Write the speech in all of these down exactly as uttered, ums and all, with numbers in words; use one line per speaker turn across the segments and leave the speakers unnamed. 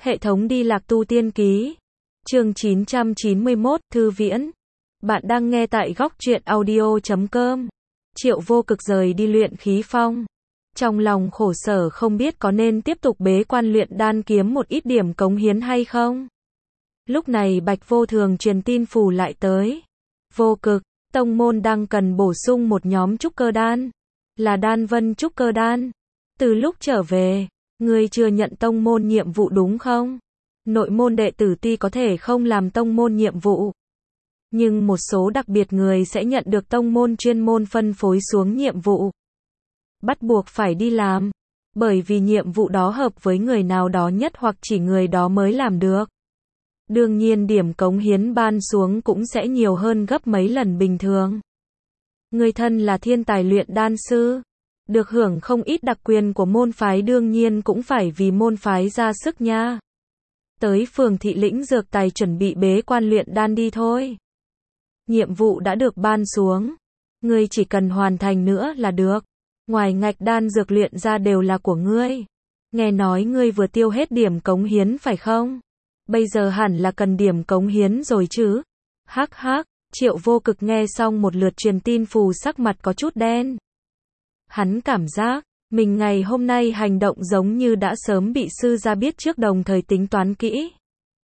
Hệ thống đi lạc tu tiên ký. Chương chín trăm chín mươi mốt, Thư Viễn. Bạn đang nghe tại góc truyện audio chấm com. Triệu Vô Cực rời đi luyện khí phong. Trong lòng khổ sở không biết có nên tiếp tục bế quan luyện đan kiếm một ít điểm cống hiến hay không. Lúc này Bạch Vô Thường truyền tin phù lại tới. Vô Cực, tông môn đang cần bổ sung một nhóm trúc cơ đan. Là đan vân trúc cơ đan. Từ lúc trở về, ngươi chưa nhận tông môn nhiệm vụ đúng không? Nội môn đệ tử tuy có thể không làm tông môn nhiệm vụ, nhưng một số đặc biệt người sẽ nhận được tông môn chuyên môn phân phối xuống nhiệm vụ. Bắt buộc phải đi làm, bởi vì nhiệm vụ đó hợp với người nào đó nhất hoặc chỉ người đó mới làm được. Đương nhiên điểm cống hiến ban xuống cũng sẽ nhiều hơn gấp mấy lần bình thường. Người thân là thiên tài luyện đan sư, được hưởng không ít đặc quyền của môn phái, đương nhiên cũng phải vì môn phái ra sức nha. Tới phường thị lĩnh dược tài chuẩn bị bế quan luyện đan đi thôi. Nhiệm vụ đã được ban xuống, ngươi chỉ cần hoàn thành nữa là được. Ngoài ngạch đan dược luyện ra đều là của ngươi. Nghe nói ngươi vừa tiêu hết điểm cống hiến phải không? Bây giờ hẳn là cần điểm cống hiến rồi chứ? Hắc hắc, Triệu Vô Cực nghe xong một lượt truyền tin phù sắc mặt có chút đen. Hắn cảm giác, mình ngày hôm nay hành động giống như đã sớm bị sư gia biết trước, đồng thời tính toán kỹ.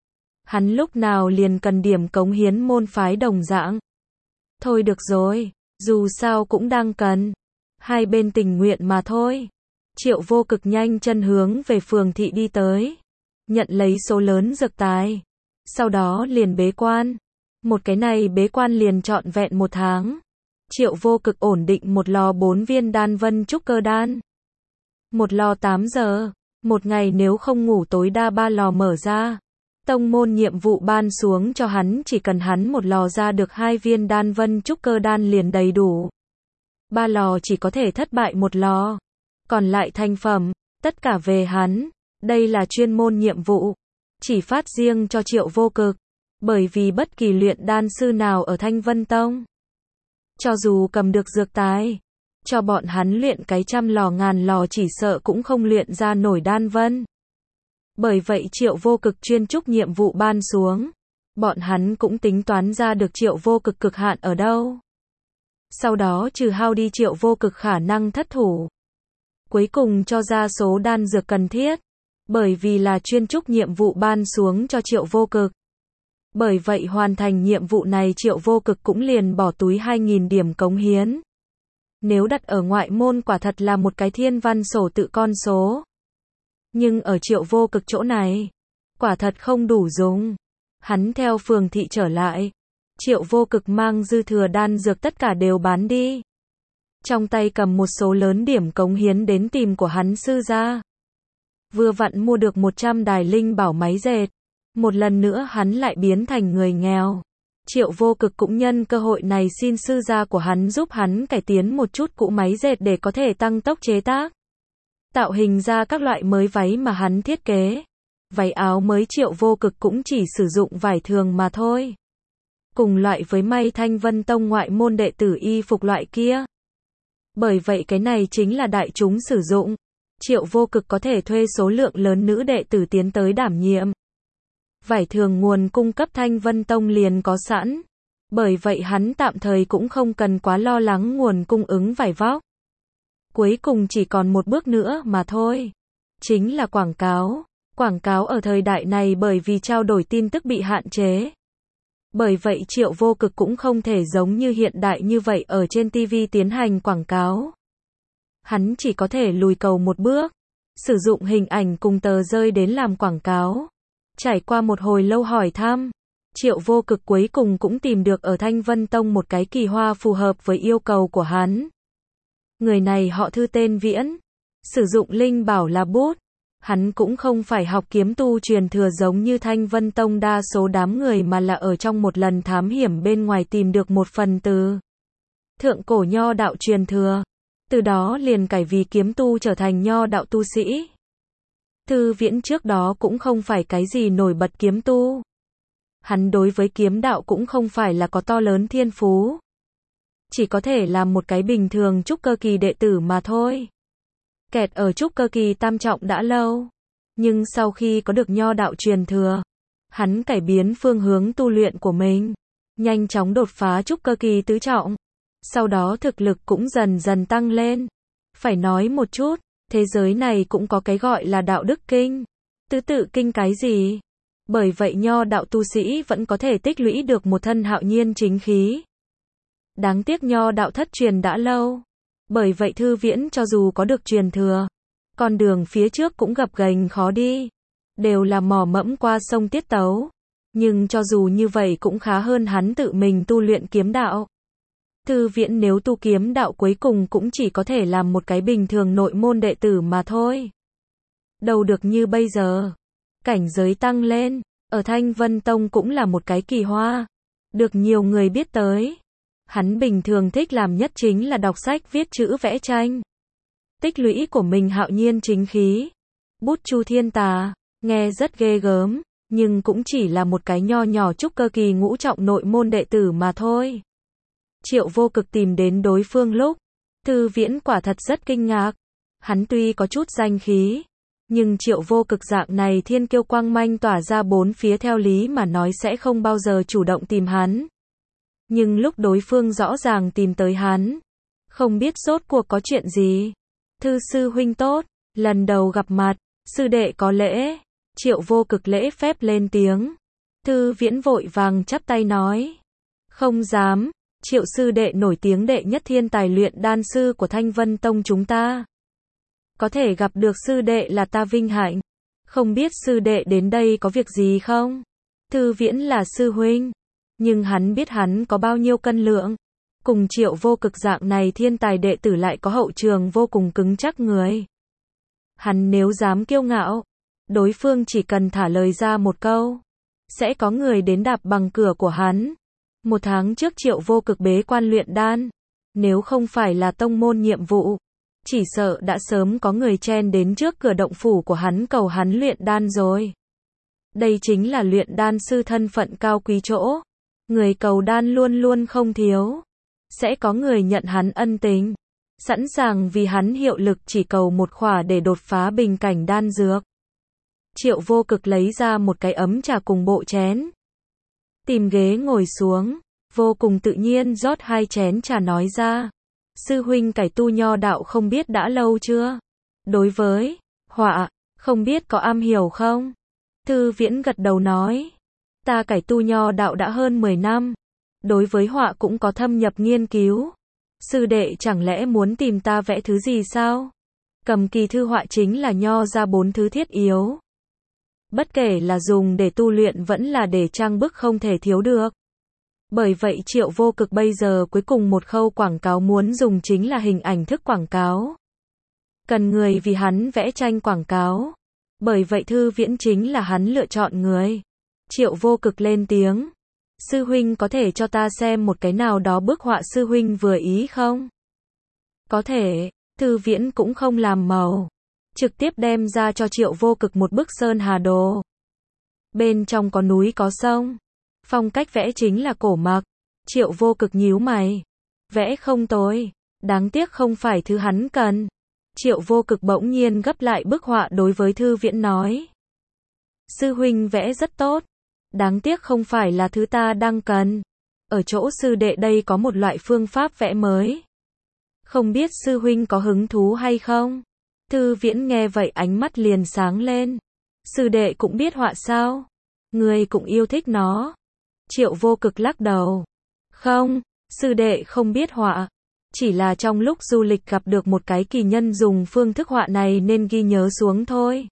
Hắn lúc nào liền cần điểm cống hiến môn phái đồng dạng. Thôi được rồi, dù sao cũng đang cần. Hai bên tình nguyện mà thôi. Triệu Vô Cực nhanh chân hướng về phường thị đi tới. Nhận lấy số lớn dược tài. Sau đó liền bế quan. Một cái này bế quan liền trọn vẹn một tháng. Triệu Vô Cực ổn định một lò bốn viên đan vân trúc cơ đan. Một lò tám giờ. Một ngày nếu không ngủ tối đa ba lò mở ra. Tông môn nhiệm vụ ban xuống cho hắn, chỉ cần hắn một lò ra được hai viên đan vân trúc cơ đan liền đầy đủ. Ba lò chỉ có thể thất bại một lò. Còn lại thành phẩm, tất cả về hắn. Đây là chuyên môn nhiệm vụ. Chỉ phát riêng cho Triệu Vô Cực. Bởi vì bất kỳ luyện đan sư nào ở Thanh Vân Tông, cho dù cầm được dược tài, cho bọn hắn luyện cái trăm lò ngàn lò chỉ sợ cũng không luyện ra nổi đan vân. Bởi vậy Triệu Vô Cực chuyên trúc nhiệm vụ ban xuống. Bọn hắn cũng tính toán ra được Triệu Vô Cực cực hạn ở đâu. Sau đó trừ hao đi Triệu Vô Cực khả năng thất thủ. Cuối cùng cho ra số đan dược cần thiết. Bởi vì là chuyên trúc nhiệm vụ ban xuống cho Triệu Vô Cực. Bởi vậy hoàn thành nhiệm vụ này Triệu Vô Cực cũng liền bỏ túi hai nghìn điểm cống hiến. Nếu đặt ở ngoại môn quả thật là một cái thiên văn sổ tự con số. Nhưng ở Triệu Vô Cực chỗ này, quả thật không đủ dùng. Hắn theo phường thị trở lại. Triệu Vô Cực mang dư thừa đan dược tất cả đều bán đi. Trong tay cầm một số lớn điểm cống hiến đến tìm của hắn sư gia. Vừa vặn mua được một trăm đài linh bảo máy dệt. Một lần nữa hắn lại biến thành người nghèo. Triệu Vô Cực cũng nhân cơ hội này xin sư gia của hắn giúp hắn cải tiến một chút cũ máy dệt để có thể tăng tốc chế tác. Tạo hình ra các loại mới váy mà hắn thiết kế. Váy áo mới Triệu Vô Cực cũng chỉ sử dụng vải thường mà thôi. Cùng loại với may Thanh Vân Tông ngoại môn đệ tử y phục loại kia. Bởi vậy cái này chính là đại chúng sử dụng. Triệu Vô Cực có thể thuê số lượng lớn nữ đệ tử tiến tới đảm nhiệm. Vải thường nguồn cung cấp Thanh Vân Tông liền có sẵn. Bởi vậy hắn tạm thời cũng không cần quá lo lắng nguồn cung ứng vải vóc. Cuối cùng chỉ còn một bước nữa mà thôi. Chính là quảng cáo. Quảng cáo ở thời đại này bởi vì trao đổi tin tức bị hạn chế. Bởi vậy Triệu Vô Cực cũng không thể giống như hiện đại như vậy ở trên ti vi tiến hành quảng cáo. Hắn chỉ có thể lùi cầu một bước. Sử dụng hình ảnh cùng tờ rơi đến làm quảng cáo. Trải qua một hồi lâu hỏi thăm, Triệu Vô Cực cuối cùng cũng tìm được ở Thanh Vân Tông một cái kỳ hoa phù hợp với yêu cầu của hắn. Người này họ Thư tên Viễn, sử dụng linh bảo là bút. Hắn cũng không phải học kiếm tu truyền thừa giống như Thanh Vân Tông đa số đám người, mà là ở trong một lần thám hiểm bên ngoài tìm được một phần từ thượng cổ nho đạo truyền thừa. Từ đó liền cải vì kiếm tu trở thành nho đạo tu sĩ. Thư Viễn trước đó cũng không phải cái gì nổi bật kiếm tu. Hắn đối với kiếm đạo cũng không phải là có to lớn thiên phú. Chỉ có thể làm một cái bình thường trúc cơ kỳ đệ tử mà thôi. Kẹt ở trúc cơ kỳ tam trọng đã lâu. Nhưng sau khi có được nho đạo truyền thừa, hắn cải biến phương hướng tu luyện của mình, nhanh chóng đột phá trúc cơ kỳ tứ trọng. Sau đó thực lực cũng dần dần tăng lên. Phải nói một chút, thế giới này cũng có cái gọi là đạo đức kinh. Tứ tự kinh cái gì? Bởi vậy nho đạo tu sĩ vẫn có thể tích lũy được một thân hạo nhiên chính khí. Đáng tiếc nho đạo thất truyền đã lâu. Bởi vậy Thư Viễn cho dù có được truyền thừa, con đường phía trước cũng gập ghềnh khó đi. Đều là mò mẫm qua sông tiết tấu. Nhưng cho dù như vậy cũng khá hơn hắn tự mình tu luyện kiếm đạo. Thư Viễn nếu tu kiếm đạo cuối cùng cũng chỉ có thể làm một cái bình thường nội môn đệ tử mà thôi. Đâu được như bây giờ. Cảnh giới tăng lên, ở Thanh Vân Tông cũng là một cái kỳ hoa. Được nhiều người biết tới. Hắn bình thường thích làm nhất chính là đọc sách viết chữ vẽ tranh. Tích lũy của mình hạo nhiên chính khí. Bút chu thiên tà, nghe rất ghê gớm, nhưng cũng chỉ là một cái nho nhỏ trúc cơ kỳ ngũ trọng nội môn đệ tử mà thôi. Triệu Vô Cực tìm đến đối phương lúc, Thư Viễn quả thật rất kinh ngạc. Hắn tuy có chút danh khí, nhưng Triệu Vô Cực dạng này thiên kiêu quang manh tỏa ra bốn phía theo lý mà nói sẽ không bao giờ chủ động tìm hắn. Nhưng lúc đối phương rõ ràng tìm tới hắn, không biết rốt cuộc có chuyện gì. Thư sư huynh tốt, lần đầu gặp mặt, sư đệ có lễ. Triệu Vô Cực lễ phép lên tiếng. Thư Viễn vội vàng chắp tay nói. Không dám, Triệu sư đệ nổi tiếng đệ nhất thiên tài luyện đan sư của Thanh Vân Tông chúng ta. Có thể gặp được sư đệ là ta vinh hạnh. Không biết sư đệ đến đây có việc gì không? Thư Viễn là sư huynh, nhưng hắn biết hắn có bao nhiêu cân lượng. Cùng Triệu Vô Cực dạng này thiên tài đệ tử lại có hậu trường vô cùng cứng chắc người. Hắn nếu dám kiêu ngạo, đối phương chỉ cần thả lời ra một câu, sẽ có người đến đạp bằng cửa của hắn. Một tháng trước Triệu Vô Cực bế quan luyện đan, nếu không phải là tông môn nhiệm vụ, chỉ sợ đã sớm có người chen đến trước cửa động phủ của hắn cầu hắn luyện đan rồi. Đây chính là luyện đan sư thân phận cao quý chỗ. Người cầu đan luôn luôn không thiếu. Sẽ có người nhận hắn ân tình, sẵn sàng vì hắn hiệu lực chỉ cầu một khỏa để đột phá bình cảnh đan dược. Triệu Vô Cực lấy ra một cái ấm trà cùng bộ chén. Tìm ghế ngồi xuống, vô cùng tự nhiên rót hai chén trà nói ra. Sư huynh cải tu nho đạo không biết đã lâu chưa? Đối với họa, không biết có am hiểu không? Thư Viễn gật đầu nói. Ta cải tu nho đạo đã hơn mười năm. Đối với họa cũng có thâm nhập nghiên cứu. Sư đệ chẳng lẽ muốn tìm ta vẽ thứ gì sao? Cầm kỳ thư họa chính là nho ra bốn thứ thiết yếu. Bất kể là dùng để tu luyện vẫn là để trang bức không thể thiếu được. Bởi vậy Triệu Vô Cực bây giờ cuối cùng một khâu quảng cáo muốn dùng chính là hình ảnh thức quảng cáo. Cần người vì hắn vẽ tranh quảng cáo. Bởi vậy Thư Viễn chính là hắn lựa chọn người. Triệu Vô Cực lên tiếng. Sư huynh có thể cho ta xem một cái nào đó bức họa sư huynh vừa ý không? Có thể. Thư Viễn cũng không làm màu, trực tiếp đem ra cho Triệu Vô Cực một bức sơn hà đồ. Bên trong có núi có sông. Phong cách vẽ chính là cổ mặc. Triệu Vô Cực nhíu mày. Vẽ không tồi. Đáng tiếc không phải thứ hắn cần. Triệu Vô Cực bỗng nhiên gấp lại bức họa đối với Thư Viễn nói. Sư huynh vẽ rất tốt. Đáng tiếc không phải là thứ ta đang cần. Ở chỗ sư đệ đây có một loại phương pháp vẽ mới. Không biết sư huynh có hứng thú hay không? Thư Viễn nghe vậy ánh mắt liền sáng lên. Sư đệ cũng biết họa sao? Người cũng yêu thích nó. Triệu Vô Cực lắc đầu. Không, sư đệ không biết họa. Chỉ là trong lúc du lịch gặp được một cái kỳ nhân dùng phương thức họa này nên ghi nhớ xuống thôi.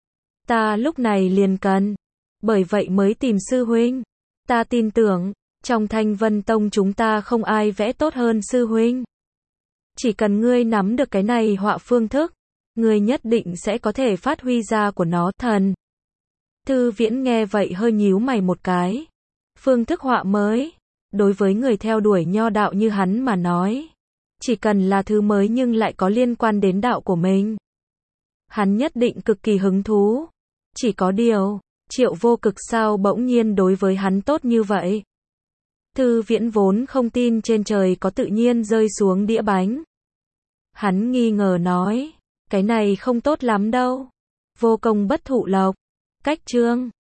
Ta lúc này liền cần. Bởi vậy mới tìm sư huynh. Ta tin tưởng, trong Thanh Vân Tông chúng ta không ai vẽ tốt hơn sư huynh. Chỉ cần ngươi nắm được cái này họa phương thức, ngươi nhất định sẽ có thể phát huy ra của nó. Thần. Thư Viễn nghe vậy hơi nhíu mày một cái. Phương thức họa mới, đối với người theo đuổi nho đạo như hắn mà nói, chỉ cần là thứ mới nhưng lại có liên quan đến đạo của mình, hắn nhất định cực kỳ hứng thú. Chỉ có điều, Triệu Vô Cực sao bỗng nhiên đối với hắn tốt như vậy? Thư Viễn vốn không tin trên trời có tự nhiên rơi xuống đĩa bánh. Hắn nghi ngờ nói, cái này không tốt lắm đâu. Vô công bất thụ lộc. Cách chương